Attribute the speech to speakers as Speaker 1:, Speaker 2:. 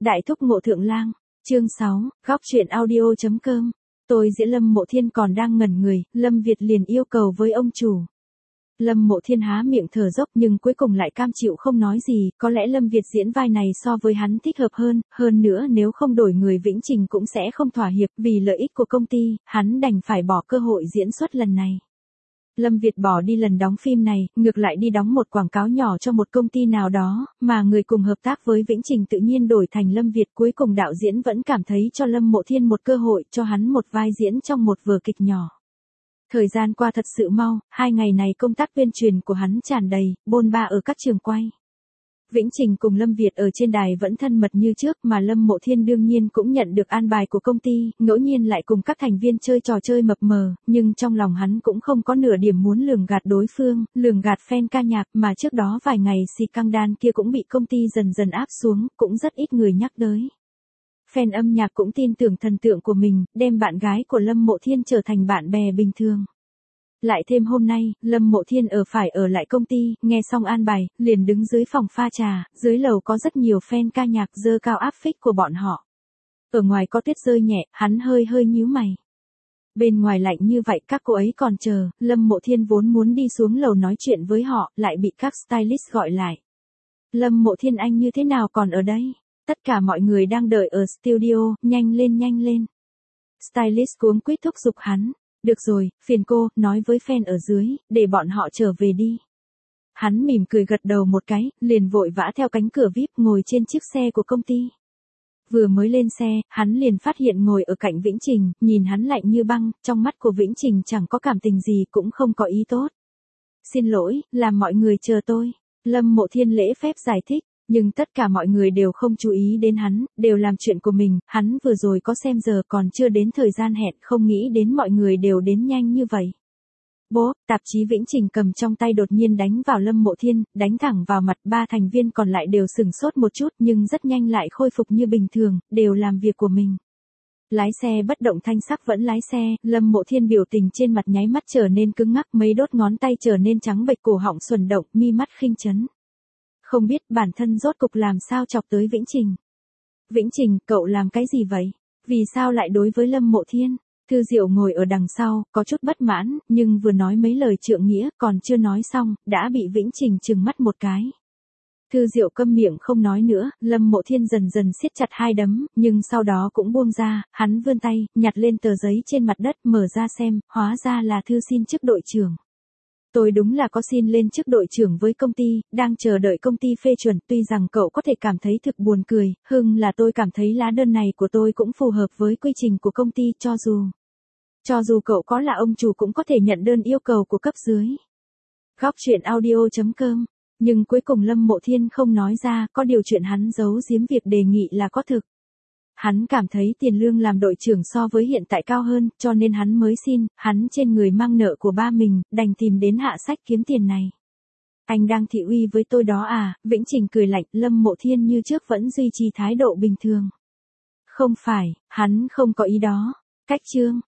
Speaker 1: Đại thúc Ngộ Thượng Lang, chương 6, góc truyện audio.com. Tôi diễn Lâm Mộ Thiên còn đang ngẩn người, Lâm Việt liền yêu cầu với ông chủ. Lâm Mộ Thiên há miệng thở dốc nhưng cuối cùng lại cam chịu không nói gì, có lẽ Lâm Việt diễn vai này so với hắn thích hợp hơn nữa nếu không đổi người Vĩnh Trình cũng sẽ không thỏa hiệp, vì lợi ích của công ty, hắn đành phải bỏ cơ hội diễn xuất lần này. Lâm Việt bỏ đi lần đóng phim này, ngược lại đi đóng một quảng cáo nhỏ cho một công ty nào đó, mà người cùng hợp tác với Vĩnh Trình tự nhiên đổi thành Lâm Việt. Cuối cùng đạo diễn vẫn cảm thấy cho Lâm Mộ Thiên một cơ hội, cho hắn một vai diễn trong một vở kịch nhỏ. Thời gian qua thật sự mau, 2 ngày này công tác tuyên truyền của hắn tràn đầy, bôn ba ở các trường quay. Vĩnh Trình cùng Lâm Việt ở trên đài vẫn thân mật như trước, mà Lâm Mộ Thiên đương nhiên cũng nhận được an bài của công ty, ngẫu nhiên lại cùng các thành viên chơi trò chơi mập mờ, nhưng trong lòng hắn cũng không có nửa điểm muốn lường gạt đối phương, lường gạt fan ca nhạc, mà trước đó vài ngày scandal kia cũng bị công ty dần dần áp xuống, cũng rất ít người nhắc tới. Fan âm nhạc cũng tin tưởng thần tượng của mình, đem bạn gái của Lâm Mộ Thiên trở thành bạn bè bình thường. Lại thêm hôm nay, Lâm Mộ Thiên phải ở lại công ty, nghe xong an bài, liền đứng dưới phòng pha trà, dưới lầu có rất nhiều fan ca nhạc dơ cao áp phích của bọn họ. Ở ngoài có tuyết rơi nhẹ, hắn hơi nhíu mày. Bên ngoài lạnh như vậy các cô ấy còn chờ, Lâm Mộ Thiên vốn muốn đi xuống lầu nói chuyện với họ, lại bị các stylist gọi lại. Lâm Mộ Thiên anh như thế nào còn ở đây? Tất cả mọi người đang đợi ở studio, nhanh lên. Stylist cuống quýt thúc giục hắn. Được rồi, phiền cô, nói với fan ở dưới, để bọn họ trở về đi. Hắn mỉm cười gật đầu một cái, liền vội vã theo cánh cửa VIP ngồi trên chiếc xe của công ty. Vừa mới lên xe, hắn liền phát hiện ngồi ở cạnh Vĩnh Trình, nhìn hắn lạnh như băng, trong mắt của Vĩnh Trình chẳng có cảm tình gì cũng không có ý tốt. Xin lỗi, làm mọi người chờ tôi. Lâm Mộ Thiên lễ phép giải thích. Nhưng tất cả mọi người đều không chú ý đến hắn, đều làm chuyện của mình, hắn vừa rồi có xem giờ còn chưa đến thời gian hẹn, không nghĩ đến mọi người đều đến nhanh như vậy. Bố, tạp chí Vĩnh Trình cầm trong tay đột nhiên đánh vào Lâm Mộ Thiên, đánh thẳng vào mặt. 3 thành viên còn lại đều sửng sốt một chút nhưng rất nhanh lại khôi phục như bình thường, đều làm việc của mình. Lái xe bất động thanh sắc vẫn lái xe, Lâm Mộ Thiên biểu tình trên mặt nháy mắt trở nên cứng ngắc, mấy đốt ngón tay trở nên trắng bệch, cổ họng xuẩn động, mi mắt khinh chấn. Không biết bản thân rốt cục làm sao chọc tới Vĩnh Trình. Vĩnh Trình, cậu làm cái gì vậy? Vì sao lại đối với Lâm Mộ Thiên? Thư Diệu ngồi ở đằng sau, có chút bất mãn, nhưng vừa nói mấy lời trượng nghĩa, còn chưa nói xong, đã bị Vĩnh Trình trừng mắt một cái. Thư Diệu câm miệng không nói nữa, Lâm Mộ Thiên dần siết chặt 2 đấm, nhưng sau đó cũng buông ra, hắn vươn tay, nhặt lên tờ giấy trên mặt đất, mở ra xem, hóa ra là thư xin chức đội trưởng. Tôi đúng là có xin lên chức đội trưởng với công ty, đang chờ đợi công ty phê chuẩn, tuy rằng cậu có thể cảm thấy thực buồn cười, là tôi cảm thấy lá đơn này của tôi cũng phù hợp với quy trình của công ty, cho dù cậu có là ông chủ cũng có thể nhận đơn yêu cầu của cấp dưới. Góc truyện audio.com. Nhưng cuối cùng Lâm Mộ Thiên không nói ra, có điều chuyện hắn giấu giếm việc đề nghị là có thực. Hắn cảm thấy tiền lương làm đội trưởng so với hiện tại cao hơn, cho nên hắn mới xin, hắn trên người mang nợ của ba mình, đành tìm đến Hạ Sách kiếm tiền này. Anh đang thị uy với tôi đó à? Vĩnh Trình cười lạnh, Lâm Mộ Thiên như trước vẫn duy trì thái độ bình thường. Không phải, hắn không có ý đó. Cách chương.